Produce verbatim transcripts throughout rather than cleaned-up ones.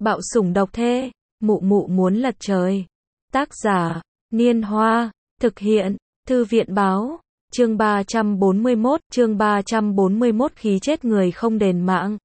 Bạo sủng độc thê, mụ mụ muốn lật trời. Tác giả, Niên Hoa, thực hiện, Thư viện báo, chương ba trăm bốn mươi mốt, chương ba trăm bốn mươi mốt khí chết người không đền mạng.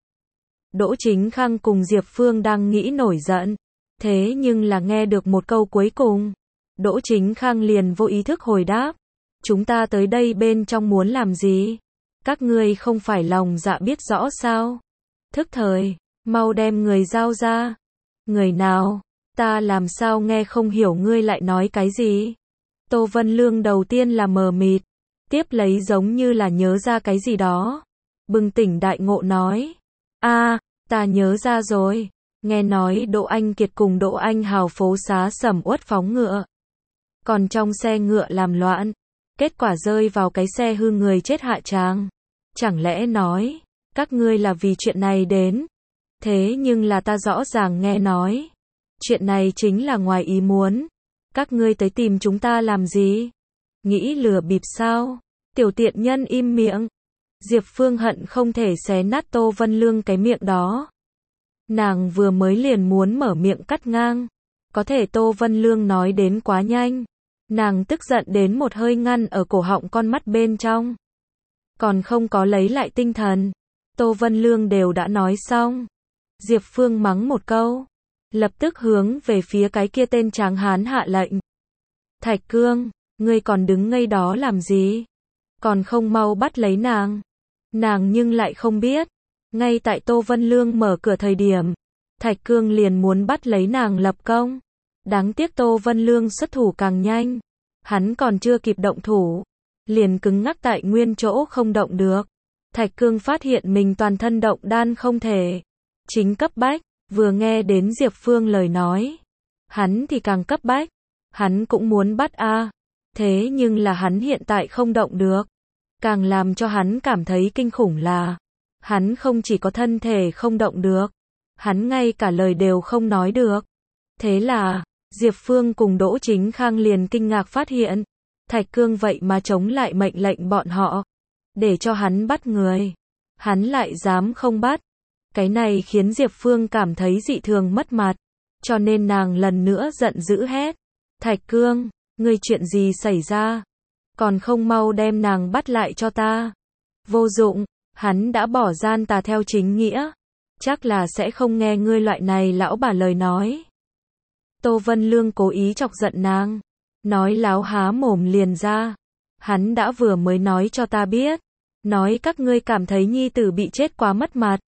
Đỗ Chính Khang cùng Diệp Phương đang nghĩ nổi giận, thế nhưng là nghe được một câu cuối cùng. Đỗ Chính Khang liền vô ý thức hồi đáp, chúng ta tới đây bên trong muốn làm gì? Các ngươi không phải lòng dạ biết rõ sao? Thức thời, mau đem người giao ra. Người nào? Ta làm sao nghe không hiểu ngươi lại nói cái gì? Tô Vân Lương đầu tiên là mờ mịt, tiếp lấy giống như là nhớ ra cái gì đó. Bừng tỉnh đại ngộ nói, a, ta nhớ ra rồi, nghe nói Đỗ Anh Kiệt cùng Đỗ Anh Hào phố xá sầm uất phóng ngựa. Còn trong xe ngựa làm loạn, kết quả rơi vào cái xe hư người chết hạ tràng. Chẳng lẽ nói, các ngươi là vì chuyện này đến? Thế nhưng là ta rõ ràng nghe nói, chuyện này chính là ngoài ý muốn. Các ngươi tới tìm chúng ta làm gì? Nghĩ lừa bịp sao? Tiểu tiện nhân im miệng. Diệp Phương hận không thể xé nát Tô Vân Lương cái miệng đó. Nàng vừa mới liền muốn mở miệng cắt ngang, có thể Tô Vân Lương nói đến quá nhanh. Nàng tức giận đến một hơi ngăn ở cổ họng con mắt bên trong. Còn không có lấy lại tinh thần. Tô Vân Lương đều đã nói xong. Diệp Phương mắng một câu, lập tức hướng về phía cái kia tên tráng hán hạ lệnh. Thạch Cương, ngươi còn đứng ngây đó làm gì? Còn không mau bắt lấy nàng. Nàng nhưng lại không biết, ngay tại Tô Vân Lương mở cửa thời điểm, Thạch Cương liền muốn bắt lấy nàng lập công. Đáng tiếc Tô Vân Lương xuất thủ càng nhanh. Hắn còn chưa kịp động thủ, liền cứng ngắc tại nguyên chỗ không động được. Thạch Cương phát hiện mình toàn thân động đan không thể. Chính cấp bách, vừa nghe đến Diệp Phương lời nói, hắn thì càng cấp bách. Hắn cũng muốn bắt a, thế nhưng là hắn hiện tại không động được. Càng làm cho hắn cảm thấy kinh khủng là, hắn không chỉ có thân thể không động được, hắn ngay cả lời đều không nói được. Thế là, Diệp Phương cùng Đỗ Chính Khang liền kinh ngạc phát hiện, Thạch Cương vậy mà chống lại mệnh lệnh bọn họ, để cho hắn bắt người. Hắn lại dám không bắt. Cái này khiến Diệp Phương cảm thấy dị thường mất mặt, cho nên nàng lần nữa giận dữ hét. Thạch Cương, ngươi chuyện gì xảy ra? Còn không mau đem nàng bắt lại cho ta. Vô dụng, hắn đã bỏ gian tà theo chính nghĩa. Chắc là sẽ không nghe ngươi loại này lão bà lời nói. Tô Vân Lương cố ý chọc giận nàng, nói láo há mồm liền ra. Hắn đã vừa mới nói cho ta biết, nói các ngươi cảm thấy nhi tử bị chết quá mất mặt.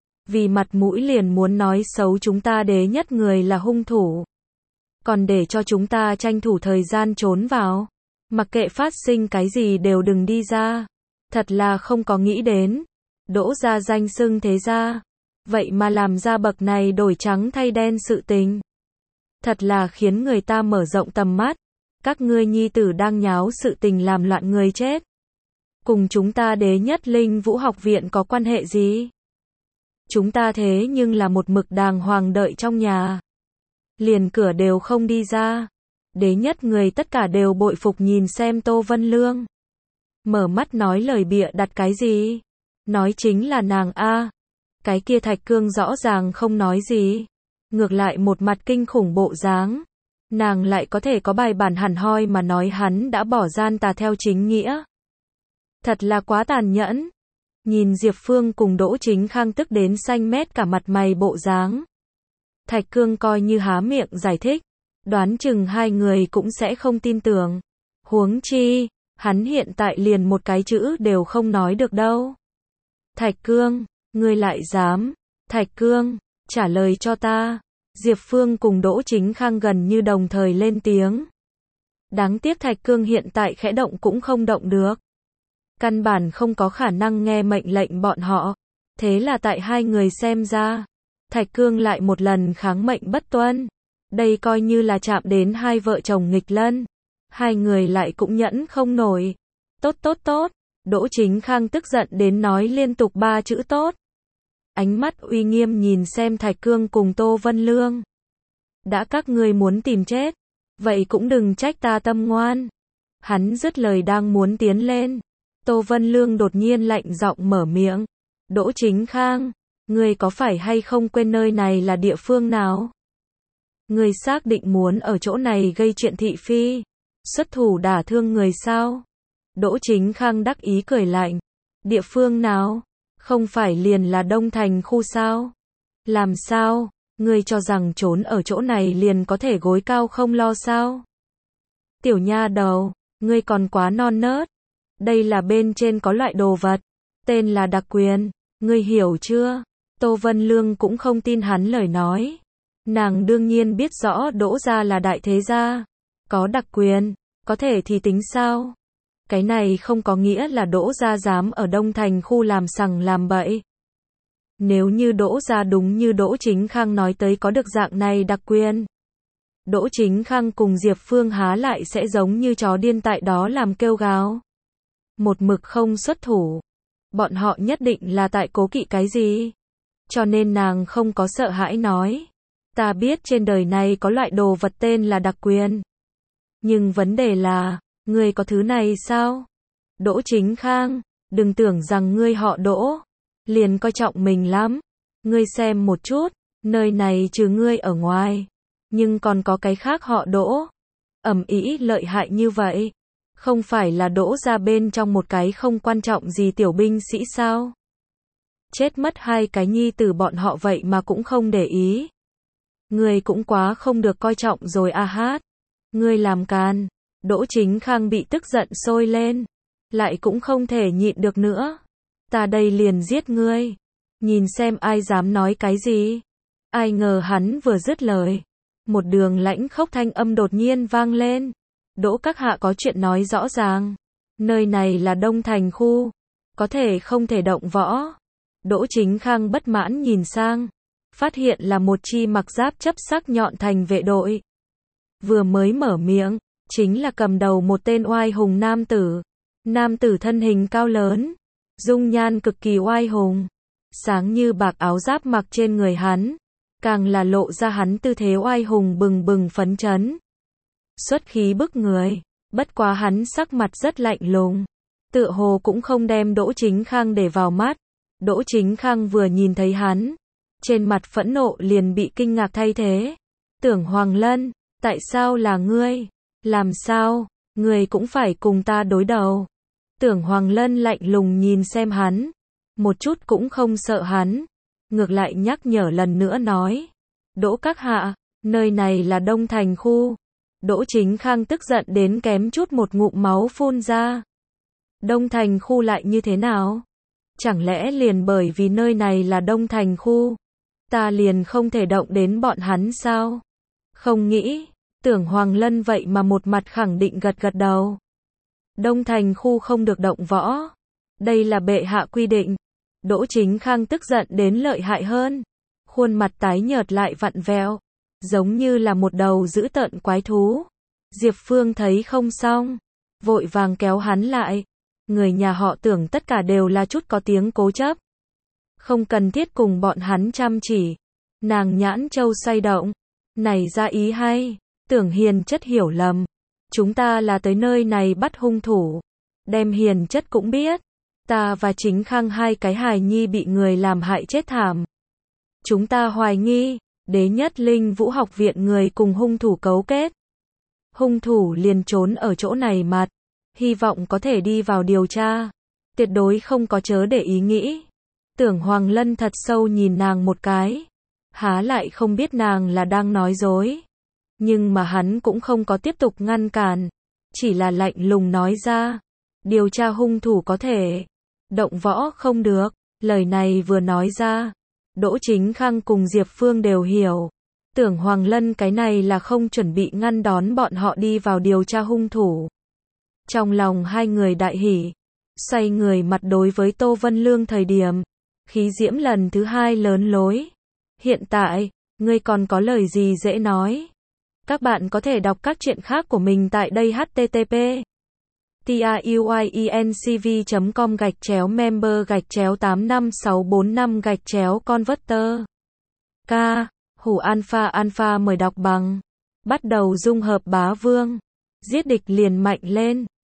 Vì mặt mũi liền muốn nói xấu chúng ta đế nhất người là hung thủ. Còn để cho chúng ta tranh thủ thời gian trốn vào. Mặc kệ phát sinh cái gì đều đừng đi ra. Thật là không có nghĩ đến. Đỗ gia danh xưng thế gia. Vậy mà làm ra bậc này đổi trắng thay đen sự tình. Thật là khiến người ta mở rộng tầm mắt. Các ngươi nhi tử đang nháo sự tình làm loạn người chết. Cùng chúng ta đế nhất linh vũ học viện có quan hệ gì? Chúng ta thế nhưng là một mực đàng hoàng đợi trong nhà. Liền cửa đều không đi ra. Đế nhất người tất cả đều bội phục nhìn xem Tô Vân Lương. Mở mắt nói lời bịa đặt cái gì? Nói chính là nàng a. Cái kia Thạch Cương rõ ràng không nói gì. Ngược lại một mặt kinh khủng bộ dáng. Nàng lại có thể có bài bản hẳn hoi mà nói hắn đã bỏ gian tà theo chính nghĩa. Thật là quá tàn nhẫn. Nhìn Diệp Phương cùng Đỗ Chính Khang tức đến xanh mét cả mặt mày bộ dáng. Thạch Cương coi như há miệng giải thích, đoán chừng hai người cũng sẽ không tin tưởng. Huống chi, hắn hiện tại liền một cái chữ đều không nói được đâu. Thạch Cương, ngươi lại dám? Thạch Cương, trả lời cho ta. Diệp Phương cùng Đỗ Chính Khang gần như đồng thời lên tiếng. Đáng tiếc Thạch Cương hiện tại khẽ động cũng không động được. Căn bản không có khả năng nghe mệnh lệnh bọn họ. Thế là tại hai người xem ra, Thạch Cương lại một lần kháng mệnh bất tuân. Đây coi như là chạm đến hai vợ chồng nghịch lân. Hai người lại cũng nhẫn không nổi. Tốt tốt tốt. Đỗ Chính Khang tức giận đến nói liên tục ba chữ tốt. Ánh mắt uy nghiêm nhìn xem Thạch Cương cùng Tô Vân Lương. Đã các ngươi muốn tìm chết, vậy cũng đừng trách ta tâm ngoan. Hắn dứt lời đang muốn tiến lên. Tô Vân Lương đột nhiên lạnh giọng mở miệng. Đỗ Chính Khang, ngươi có phải hay không quên nơi này là địa phương nào? Ngươi xác định muốn ở chỗ này gây chuyện thị phi, xuất thủ đả thương người sao? Đỗ Chính Khang đắc ý cười lạnh. Địa phương nào? Không phải liền là Đông Thành khu sao? Làm sao? Ngươi cho rằng trốn ở chỗ này liền có thể gối cao không lo sao? Tiểu nha đầu, ngươi còn quá non nớt. Đây là bên trên có loại đồ vật, tên là đặc quyền, ngươi hiểu chưa? Tô Vân Lương cũng không tin hắn lời nói. Nàng đương nhiên biết rõ Đỗ gia là đại thế gia, có đặc quyền, có thể thì tính sao? Cái này không có nghĩa là Đỗ gia dám ở Đông Thành khu làm sằng làm bậy. Nếu như Đỗ gia đúng như Đỗ Chính Khang nói tới có được dạng này đặc quyền, Đỗ Chính Khang cùng Diệp Phương há lại sẽ giống như chó điên tại đó làm kêu gào. Một mực không xuất thủ. Bọn họ nhất định là tại cố kỵ cái gì? Cho nên nàng không có sợ hãi nói. Ta biết trên đời này có loại đồ vật tên là đặc quyền. Nhưng vấn đề là, ngươi có thứ này sao? Đỗ Chính Khang, đừng tưởng rằng ngươi họ Đỗ, liền coi trọng mình lắm. Ngươi xem một chút, nơi này trừ ngươi ở ngoài, nhưng còn có cái khác họ Đỗ. Ầm ĩ lợi hại như vậy. Không phải là Đỗ ra bên trong một cái không quan trọng gì tiểu binh sĩ sao? Chết mất hai cái nhi tử bọn họ vậy mà cũng không để ý. Ngươi cũng quá không được coi trọng rồi a hát. Ngươi làm càn. Đỗ Chính Khang bị tức giận sôi lên. Lại cũng không thể nhịn được nữa. Ta đây liền giết ngươi. Nhìn xem ai dám nói cái gì. Ai ngờ hắn vừa dứt lời. Một đường lãnh khốc thanh âm đột nhiên vang lên. Đỗ các hạ có chuyện nói rõ ràng. Nơi này là Đông Thành khu. Có thể không thể động võ. Đỗ Chính Khang bất mãn nhìn sang. Phát hiện là một chi mặc giáp chấp sắc nhọn thành vệ đội. Vừa mới mở miệng, chính là cầm đầu một tên oai hùng nam tử. Nam tử thân hình cao lớn, dung nhan cực kỳ oai hùng. Sáng như bạc áo giáp mặc trên người hắn, càng là lộ ra hắn tư thế oai hùng bừng bừng phấn chấn. Xuất khí bức người, bất quá hắn sắc mặt rất lạnh lùng. Tựa hồ cũng không đem Đỗ Chính Khang để vào mắt. Đỗ Chính Khang vừa nhìn thấy hắn, trên mặt phẫn nộ liền bị kinh ngạc thay thế. Tưởng Hoàng Lân, tại sao là ngươi? Làm sao, ngươi cũng phải cùng ta đối đầu? Tưởng Hoàng Lân lạnh lùng nhìn xem hắn, một chút cũng không sợ hắn, ngược lại nhắc nhở lần nữa nói. Đỗ các hạ, nơi này là Đông Thành khu. Đỗ Chính Khang tức giận đến kém chút một ngụm máu phun ra. Đông Thành khu lại như thế nào? Chẳng lẽ liền bởi vì nơi này là Đông Thành khu, ta liền không thể động đến bọn hắn sao? Không nghĩ, Tưởng Hoàng Lân vậy mà một mặt khẳng định gật gật đầu. Đông Thành khu không được động võ. Đây là bệ hạ quy định. Đỗ Chính Khang tức giận đến lợi hại hơn. Khuôn mặt tái nhợt lại vặn vẹo, giống như là một đầu dữ tợn quái thú. Diệp Phương thấy không xong, vội vàng kéo hắn lại. Người nhà họ Tưởng tất cả đều là chút có tiếng cố chấp. Không cần thiết cùng bọn hắn chăm chỉ. Nàng nhãn châu xoay động. Này ra ý hay. Tưởng Hiền chất hiểu lầm. Chúng ta là tới nơi này bắt hung thủ. Đem Hiền chất cũng biết. Ta và Chính Khang hai cái hài nhi bị người làm hại chết thảm. Chúng ta hoài nghi, Đế Nhất Linh Vũ học viện người cùng hung thủ cấu kết. Hung thủ liền trốn ở chỗ này mặt. Hy vọng có thể đi vào điều tra. Tuyệt đối không có chớ để ý nghĩ. Tưởng Hoàng Lân thật sâu nhìn nàng một cái. Há lại không biết nàng là đang nói dối. Nhưng mà hắn cũng không có tiếp tục ngăn cản. Chỉ là lạnh lùng nói ra. Điều tra hung thủ có thể. Động võ không được. Lời này vừa nói ra. Đỗ Chính Khang cùng Diệp Phương đều hiểu. Tưởng Hoàng Lân cái này là không chuẩn bị ngăn đón bọn họ đi vào điều tra hung thủ. Trong lòng hai người đại hỉ. Xoay người mặt đối với Tô Vân Lương thời điểm. Khí diễm lần thứ hai lớn lối. Hiện tại, ngươi còn có lời gì dễ nói? Các bạn có thể đọc các truyện khác của mình tại đây h t t p truyencv chấm com gạch chéo member gạch chéo tám năm sáu bốn năm gạch chéo converter. K. Hủ alpha alpha mời đọc bằng. Bắt đầu dung hợp bá vương. Giết địch liền mạnh lên.